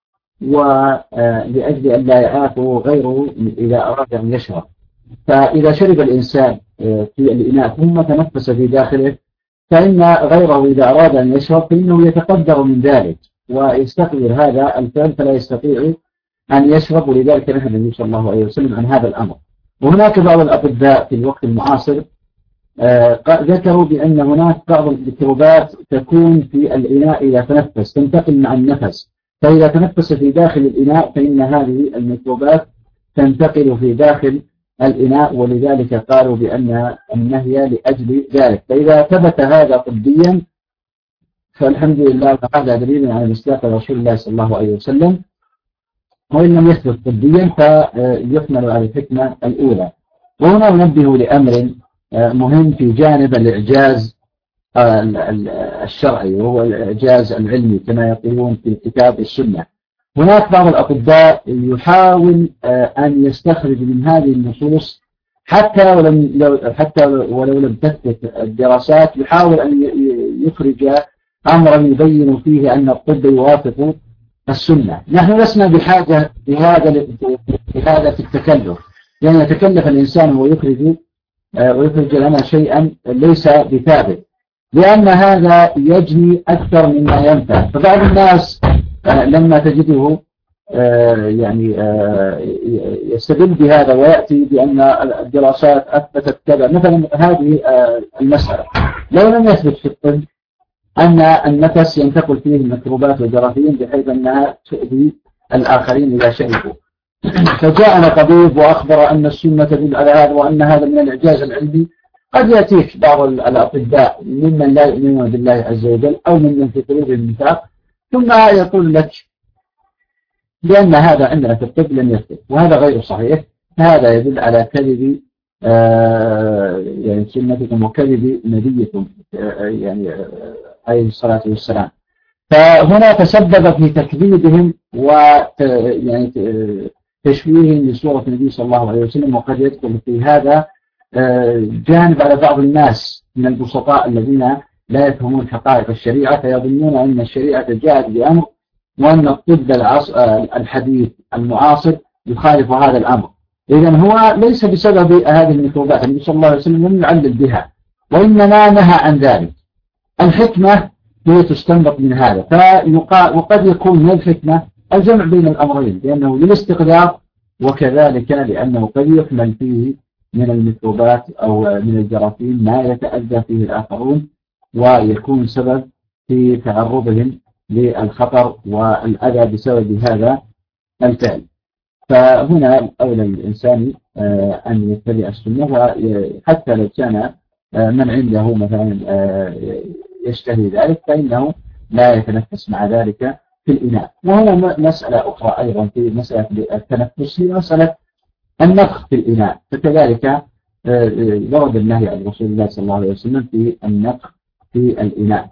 ولأجل أن لا يعافه غيره إذا أراد أن يشرب. فإذا شرب الإنسان في الإناء ثم تنفس في داخله فإن غيره إذا أراد أن يشرب فإنه يتقدر من ذلك ويستقبل هذا الفعل فلا يستطيع أن يشرب، ولذلك نهى النبي صلى الله عليه وسلم عن هذا الأمر. وهناك بعض الأطباء في الوقت المعاصر ذكروا بأن هناك بعض الميكروبات تكون في الإناء إذا تنفس تنتقل مع النفس، فإذا تنفس في داخل الإناء فإن هذه الميكروبات تنتقل في داخل الإناء، ولذلك قالوا بأن النهي لأجل ذلك. فإذا ثبت هذا طبيا فالحمد لله، هذا دليل على مصداق رسول الله صلى الله عليه وسلم، وإن لم يثبت طبيا فيحمل على الحكمة الأولى. وهنا ننبه لأمر مهم في جانب الإعجاز الشرعي، وهو الإعجاز العلمي كما يقولون في الكتاب والسنة. هناك بعض الأطباء يحاول أن يستخرج من هذه النصوص حتى ولو لم تثبت الدراسات، يحاول أن يخرج أمرا يبين فيه أن الطب يوافق السنة. نحن لسنا بحاجة بهذا في التكلف، لأن يتكلف الإنسان ويخرج لنا شيئا ليس بثابت، لأن هذا يجني أكثر مما ينفع. فبعض الناس لما تجده يعني يستدل بهذا ويأتي بأن الدراسات أثبتت كذا، مثلا هذه المسألة لو لم يثبت في الطب أن النفس ينتقل فيه الميكروبات والجراثيم بحيث أنها تؤذي الآخرين إذا شربوا، فجاءنا طبيب وأخبر أن السنة تدل على هذا وأن هذا من الإعجاز العلمي، قد يأتيك بعض الأطباء ممن لا يؤمنون بالله عز وجل أو ممن في قلوبهم النفاق ثم يقول لك لأن هذا عندنا في الطب لم يثبت، وهذا غير صحيح. هذا يدل على كذب يعني سنتكم وكذب نبيكم يعني عليه الصلاة والسلام. فهنا تسبب في تكذيبهم ويعني تشويههم لسورة النبي صلى الله عليه وسلم، وقد يدخل في هذا جانب على بعض الناس من البسطاء الذين لا يفهمون حقائق الشريعة، فيظنون أن الشريعة جاءت بأمر وأن الطب الحديث المعاصر يخالف هذا الأمر. إذن هو ليس بسبب هذه الميكروبات، النبي صلى الله عليه وسلم لم يعلل بها، وإنما نهى عن ذلك. الحكمة هي تستنبط من هذا، وقد يكون من الحكمة الجمع بين الأمرين، لأنه للاستقدار وكذلك لأنه قد يحمل فيه من الميكروبات أو من الجراثيم ما يتأذى فيه الآخرون ويكون سبب في تعرضهم للخطر والأذى بسبب هذا الفعل. فهنا أولى الإنسان أن يتبع السنة، وحتى لو كان من عنده مثلا يشتهي ذلك فإنه لا يتنفس مع ذلك في الإناء. وهنا مسألة أخرى أيضا في مسألة التنفس هي مسألة النفخ في الإناء، فكذلك ورد النهي عن رسول الله صلى الله عليه وسلم في النفخ في الإناء.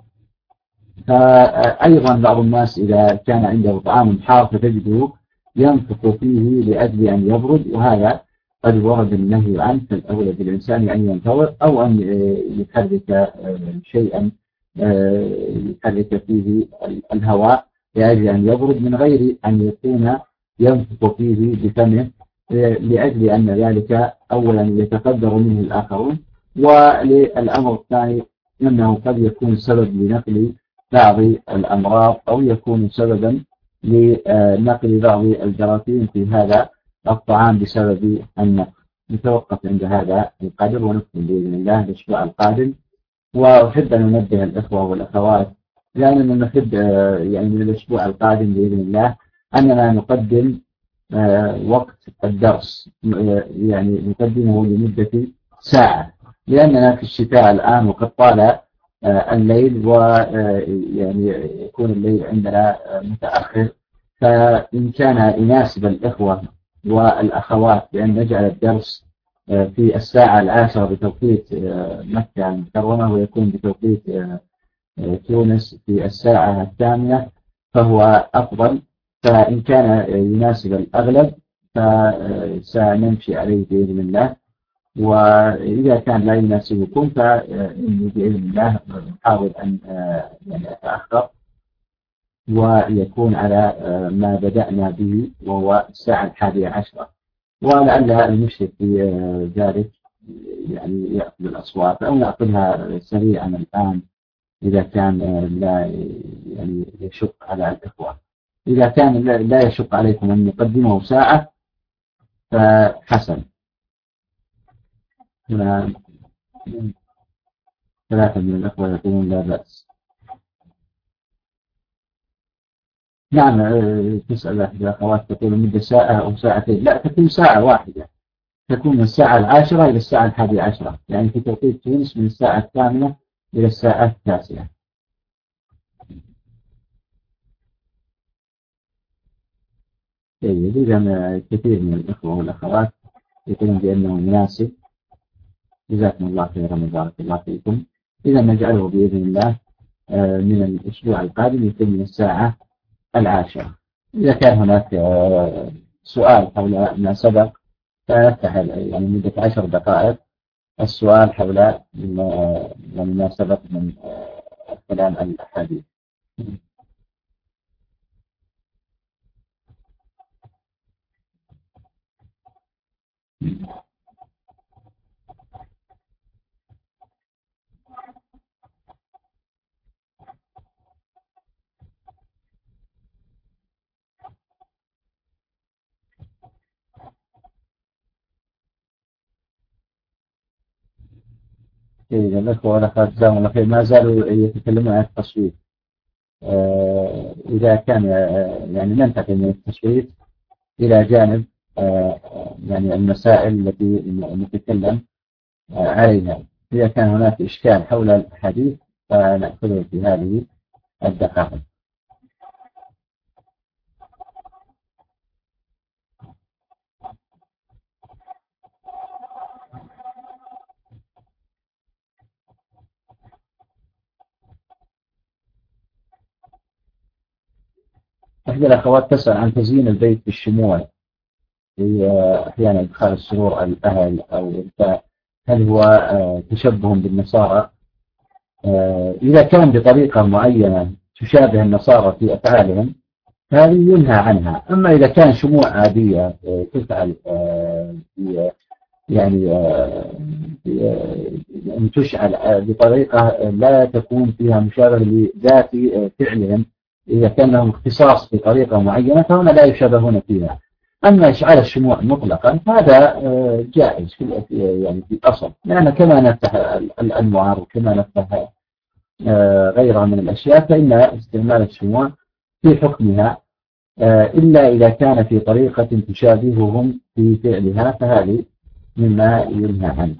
فأيضا بعض الناس إذا كان عنده طعام حار فتجده ينفخ فيه لأجل أن يبرد، وهذا قد ورد النهي عنه، فالأولى بالإنسان أن ينتظر أو أن يحرك شيئا يحرك فيه الهواء لأجل أن يبرد من غير أن يكون ينفخ فيه بفمه، لأجل أن ذلك أولا يتقدر منه الآخرون، وللأمر الثاني أنه قد يكون سبب لنقل بعض الأمراض أو يكون سببا لنقل بعض الجراثيم في هذا الطعام بسبب النفخ. نتوقف عند هذا القدر ونكمل بإذن الله الأسبوع القادم. وأحب أن ننبه الإخوة والأخوات لأننا نحب يعني من الأسبوع القادم بإذن الله أننا نقدم وقت الدرس، يعني نقدمه لمدة ساعة، لأننا في الشتاء الآن وقد طال الليل ويعني يكون الليل عندنا متأخر، فإن كان يناسب الإخوة والأخوات بأن نجعل الدرس في الساعة 10 بتوقيت مكة المكرمة ويكون بتوقيت تونس في الساعة 8 فهو أفضل. فإن كان يناسب الأغلب فسنمشي عليه بإذن الله، وإذا كان لا يناسبكم فإني بإذن الله نحاول أن يعني أتأخر ويكون على ما بدأنا به وهو الساعة 11، ولعل المشرف في ذلك يعني يأخذ الأصوات أو نأخذها سريعا الآن إذا كان لا يعني يشق على الإخوة. إذا كان لا يشق عليكم أن نقدمه ساعة فحسن. هنا 3 من الأخوة يقولون لا بأس. نعم، تسأل أحد الأخوات تقول مدة ساعة أو ساعتين، لا تكون ساعة واحدة، تكون من الساعة 10 إلى الساعة 11، يعني في توقيت تونس من الساعة 8 إلى الساعة 9. جيد. إذا كثير من الإخوة والأخوات يقولون بأنه مناسب، جزاكم الله خيرا وبارك الله فيكم. إذا نجعله بإذن الله من الأسبوع القادم يكون من الساعة 10. إذا كان هناك سؤال حول ما سبق فنفتح يعني مدة 10 دقائق السؤال حول ما سبق من كلام الأحاديث. إيه، الأخوة والأخوات جزاهم الله خير ما زالوا يتكلمون عن التصويت. إذا كان يعني ننتقل من التصويت إلى جانب يعني المسائل التي نتكلم عليها. إذا كان هناك إشكال حول الحديث فنأخذه في هذه الدقائق. إحدى الأخوات تسأل عن تزيين البيت بالشموع في أحيانا إدخال السرور الأهل أو هل هو تشبه بالنصارى؟ إذا كان بطريقة معينة تشابه النصارى في أفعالهم هذه ينهى عنها. أما إذا كان شموع عادية تفعل يعني أن تشعل بطريقة لا تكون فيها مشابهة لذات فعلهم، إذا كان لهم اختصاص بطريقة معينة فهنا لا يشابهون فيها. أما إشعال الشموع مطلقا هذا جائز يعني في الأصل، لأن كما نفتح الأنوار وكما نفتح غيرها من الأشياء فإن استعمال الشموع في حكمها، إلا إذا كان في طريقة تشابههم في فعلها فهذه مما ينهى عنه.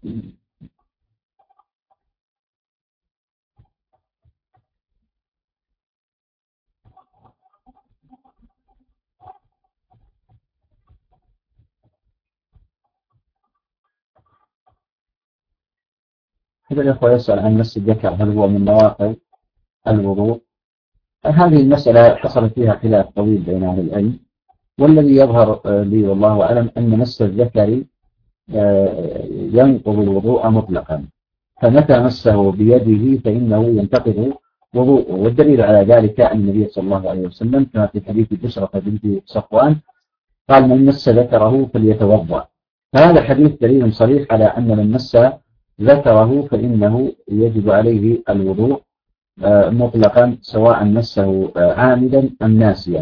هذا الأخوة يسأل عن مس الذكر هل هو من نواقض الوضوء؟ هذه المسألة حصل فيها خلاف طويل بين أهل العلم، والذي يظهر لي والله أعلم أن مس الذكر ينقض الوضوء مطلقا، فمتى مسه بيده فإنه ينتقض وضوءه. والدليل على ذلك أن النبي صلى الله عليه وسلم كما في حديث بشرة بنت صفوان قال من مس ذكره فليتوضأ. فهذا الحديث دليل صريح على أن من مس ذكره فإنه يجب عليه الوضوء مطلقا سواء مسه عامدا أم ناسيا.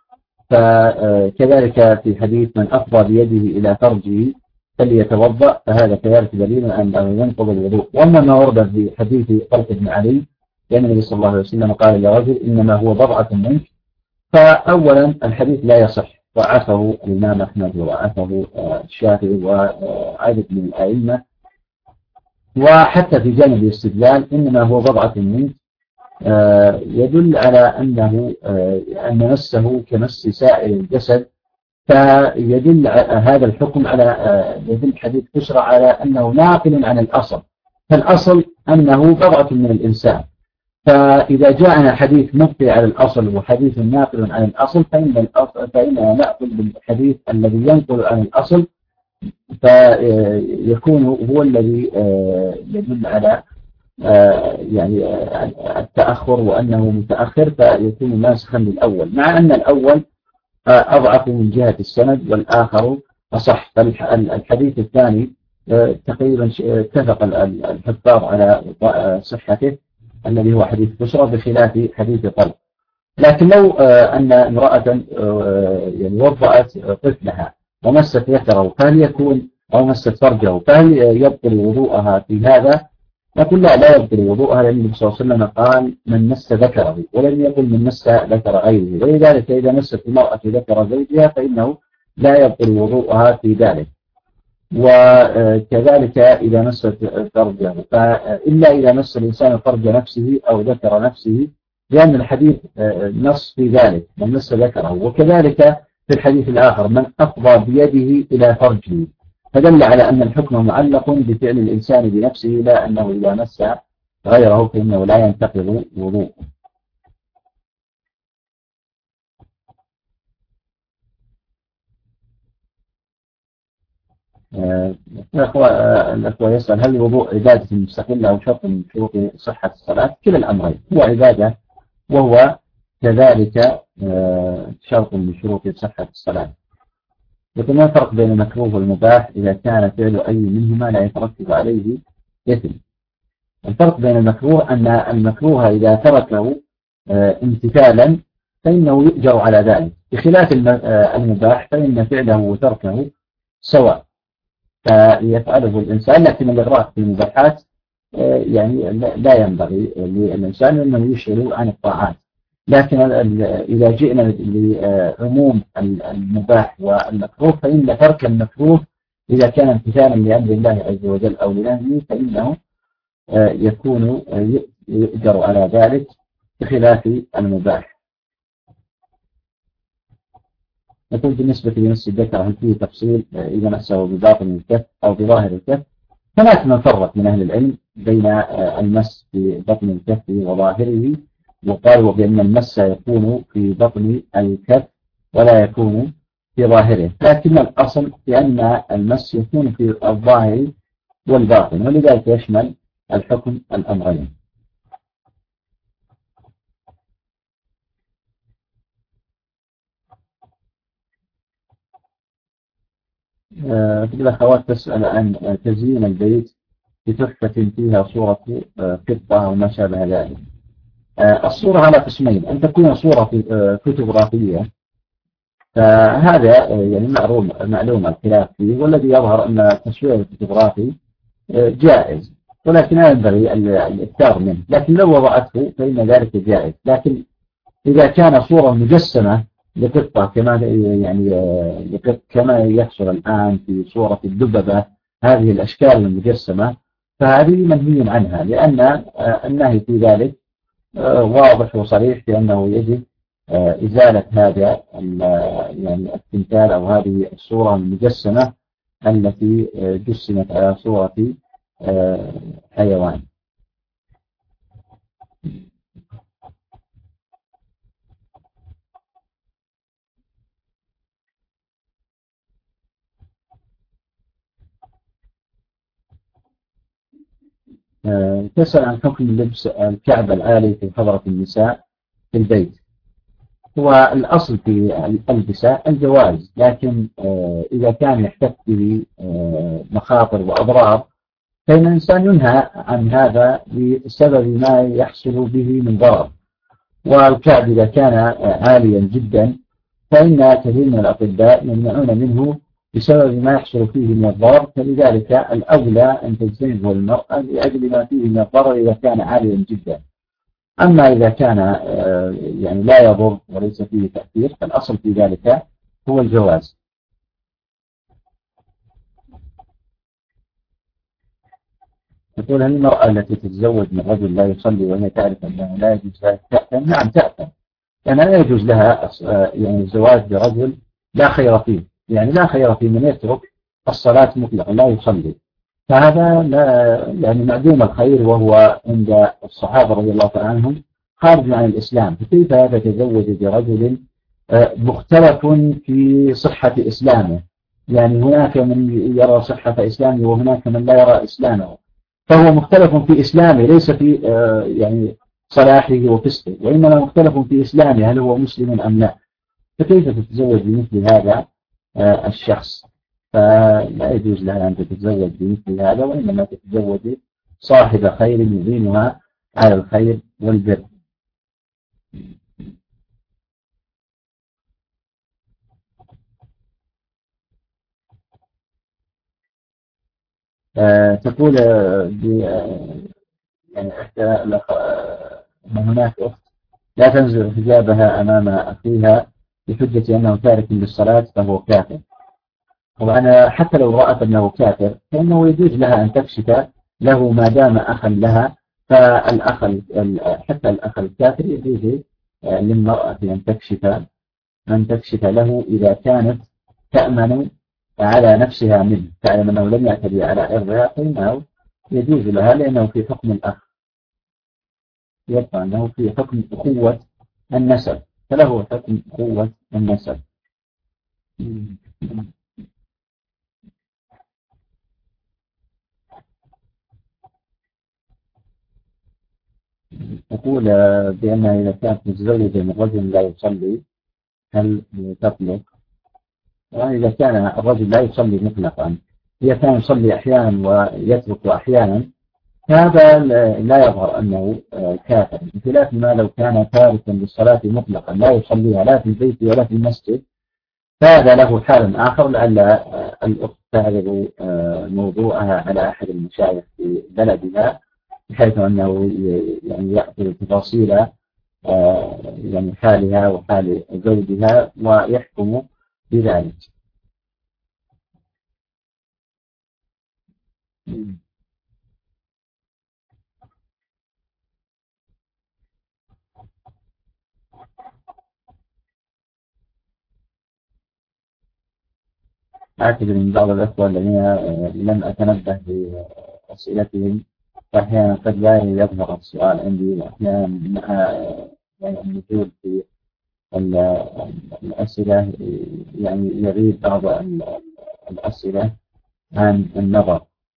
فكذلك في حديث من أفضى بيده إلى فرجه فليتوضأ، فهذا كذلك دليل أنه ينقض الوضوء. وأما ما ورد في حديث طلق بن علي لأن النبي صلى الله عليه وسلم قال لرجل إنما هو بضعة منك، فأولا الحديث لا يصح، ضعفه الإمام أحمد وضعفه الشافعي وعدد من الأئمة. وحتى في جانب الاستدلال إنما هو بضعة منك يدل على أنه أن مسه كمس سائر الجسد، فيدل هذا الحكم على يدل حديث بشرى على أنه ناقل عن الأصل، فالأصل أنه بضعة من الإنسان. فإذا جاءنا حديث مبقي على الأصل وحديث ناقل عن الأصل فإننا نأخذ بالحديث الذي ينقل عن الأصل، فيكون هو الذي يدل على يعني التأخر وأنه متأخر، فيكون ناسخا للأول، مع أن الأول أضعف من جهة السند والآخر أصح. فالحديث الثاني تقريبا اتفق الحفاظ على صحته الذي هو حديث بشرى بخلاف حديث طلق. لكن لو أن امرأة يعني وضعت طفلها ومست ذكره فهل يكون أو مست فرجه فهل يبطل وضوءها في هذا؟ نقول لا يبطل وضوءها، لأن النبي صلى الله عليه وسلم قال من مس ذكره ولم يقل من مس ذكر غيره، ولذلك إذا مست المرأة ذكر زوجها فإنه لا يبطل وضوءها في ذلك. وكذلك إذا مست فرجه، إلا إذا مس الإنسان فرج نفسه أو ذكر نفسه، لأن الحديث نص في ذلك من مس ذكره. وكذلك في الحديث الآخر من أفضى بيده إلى فرجه، فدل على أن الحكم معلق بفعل الإنسان بنفسه، لا أنه إذا مس غيره فإنه لا ينتقض وضوءه. الأخوة يسأل هل الوضوء عبادة مستقلة أو شرط من شروط صحة الصلاة؟ كلا الأمرين، هو عبادة وهو كذلك شرط من شروط صحة الصلاة. لكن ما الفرق بين المكروه والمباح إذا كان فعل أي منهما لا يترتب عليه إثم؟ الفرق بين المكروه أن المكروه إذا تركه امتثالا فإنه يؤجر على ذلك، بخلاف المباح فإن فعله وتركه سواء، فيفعله الإنسان. لكن الإغراق في المباحات يعني لا ينبغي للإنسان أنه يشغل عن الطاعات. لكن إذا جئنا لعموم المباح والمكروه، فإن ترك المكروه إذا كان امتثالا لأمر الله عز وجل أو لنهيه فإنه يكون يؤجر على ذلك بخلاف المباح. نقول بالنسبة لمس الذكر هل فيه تفصيل إذا مسه بباطن الكف أو بظاهر الكف؟ هناك من فرق من أهل العلم بين المس في بطن الكف وظاهره، وقالوا بأن المس يكون في بطن الكف ولا يكون في ظاهره، لكن الأصل بأن المس يكون في الظاهر والباطن، ولذلك يشمل الحكم الأمرين. في الأخوات تسأل عن تزيين البيت بتحفة فيها صورة قطة أو ما شابه ذلك. الصورة على قسمين، أن تكون صورة فوتوغرافية، فهذا يعني معلوم الخلاف فيه، والذي يظهر أن التصوير الفوتوغرافي جائز، ولكن لا ينبغي الإكثار منه، لكن لو وضعته فإن ذلك جائز. لكن إذا كان صورة مجسمة لقطة كما يحصل الآن في صورة الدببة، هذه الأشكال المجسمة، فهذه منهي عنها، لأن النهي في ذلك واضح وصريح بأنه يجب إزالة هذا التمثال أو هذه الصورة المجسمة التي جسمت على صورة حيوان. تسأل عن حكم لبس الكعب العالي في حضرة النساء في البيت. هو الأصل في الألبسة الجواز، لكن إذا كان يحتف به مخاطر وأضرار فإن الإنسان ينهى عن هذا بسبب ما يحصل به من ضرر. والكعب إذا كان عاليا جدا فإن كثير من الأطباء يمنعون منه بسبب ما يحصل فيه من الضرر، فلذلك الأولى أن تجتنبه المرأة لأجل ما فيه من الضرر إذا كان عاليا جدا. أما إذا كان لا يضر وليس فيه تأثير فالأصل في ذلك هو الجواز. يقول هل المرأة التي تتزوج من رجل لا يصلي وهي تعرف أنه لا يجوز لها تأثم؟ نعم تأثم، لأن لا يجوز لها الزواج برجل لا خير فيه، لا خير في من يترك الصلاة مطلقا لا يصلي، فهذا لا معدوم الخير، وهو عند الصحابة رضي الله تعالى عنهم خارج عن الإسلام، فكيف تتزوج برجل مختلف في صحة إسلامه؟ هناك من يرى صحة إسلامه وهناك من لا يرى إسلامه، فهو مختلف في إسلامه ليس في صلاحه وفسقه، وإنما مختلف في إسلامه هل هو مسلم أم لا، فكيف تتزوج بمثل هذا الشخص؟ فلا يجوز لها أن تتزوج بمثل هذا، وإنما تتزوج صاحب خير يعينها على الخير والبر. تقول هناك أخت لا تنزل حجابها أمام أخيها بحجة أنه تارك للصلاة فهو كافر. طبعا حتى لو رأت أنه كافر فإنه يجوز لها أن تكشف له ما دام أخا لها، حتى الأخ الكافر يجوز للمرأة أن تكشف له إذا كانت تأمن على نفسها منه، تعلم أنه لم يعتدي على عرضها، فإنه يجوز لها لأنه في حكم الأخ، يبقى أنه في حكم قوة النسب، فله حكم قوة النسب. تقول بأنها إذا كانت متزوجة من رجل لا يصلي هل تطلق؟ وإذا كان الرجل لا يصلي مطلقا، إذا كان يصلي أحيانا ويترك أحيانا، هذا لا يظهر أنه كافر، بخلاف ما لو كان تاركا للصلاة مطلقا لا يصليها لا في البيت ولا في المسجد، فهذا له حال آخر، لعل الأخت تعرض موضوعها على أحد المشايخ في بلدها بحيث أنه يعني يأخذ تفاصيل يعني حالها وحال زوجها ويحكم بذلك. أعتقد من بعض الأخوة الذين لم أتنبه بأسئلتهم، فأحيانا قد لا يظهر السؤال عندي، وأحيانا مع يعني النزول في الأسئلة يعني يغيب بعض الأسئلة عن النظر.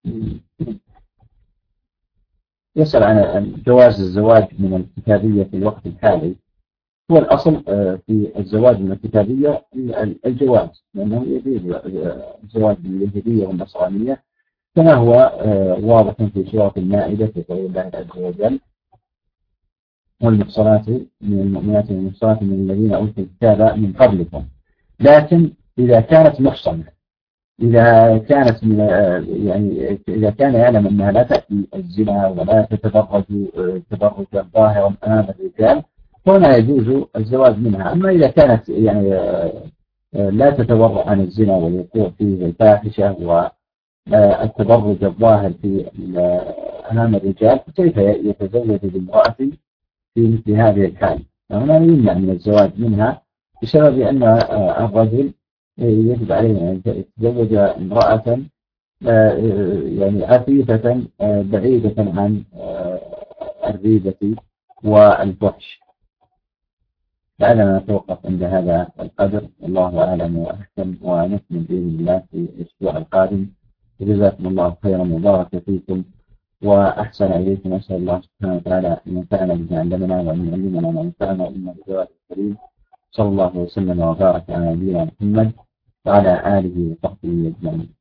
يسأل عن جواز الزواج من الكتابية في الوقت الحالي. هو الأصل في الزواج من الكتابية الجواز، لأنه يجوز الزواج من اليهودية والنصرانية كما هو واضح في سورة المائدة في قول الله عز وجل: والمحصنات من المؤمنات والمحصنات من الذين أوتوا الكتاب من قبلكم. لكن إذا كانت محصنة، إذا كانت من يعني إذا كان يعلم أنها لا تأتي الزنا ولا تتبرج تبرجا ظاهرا أمام الرجال، هنا يجوز الزواج منها. أما إذا كانت يعني لا تتورع عن الزنا والوقوع فيه الفاحشة والتبرج الظاهر في أمام الرجال، فكيف يتزوج بامرأة في مثل هذه الحال؟ فهنا يمنع من الزواج منها بسبب أن الرجل يجب عليه أن يتزوج امرأة يعني عفيفة بعيدة عن الريبة والفحش. لعلنا نتوقف عند هذا القدر، الله أعلم وأحكم، ونكمل بإذن الله في الأسبوع القادم. جزاكم الله خيرا وبارك فيكم وأحسن إليكم. أسأل الله سبحانه وتعالى أن ينفعنا بما علمنا وأن يعلمنا ما ينفعنا، إنه بجواره الكريم. صلى الله وسلم وبارك على نبينا محمد وعلى آله وصحبه أجمعين.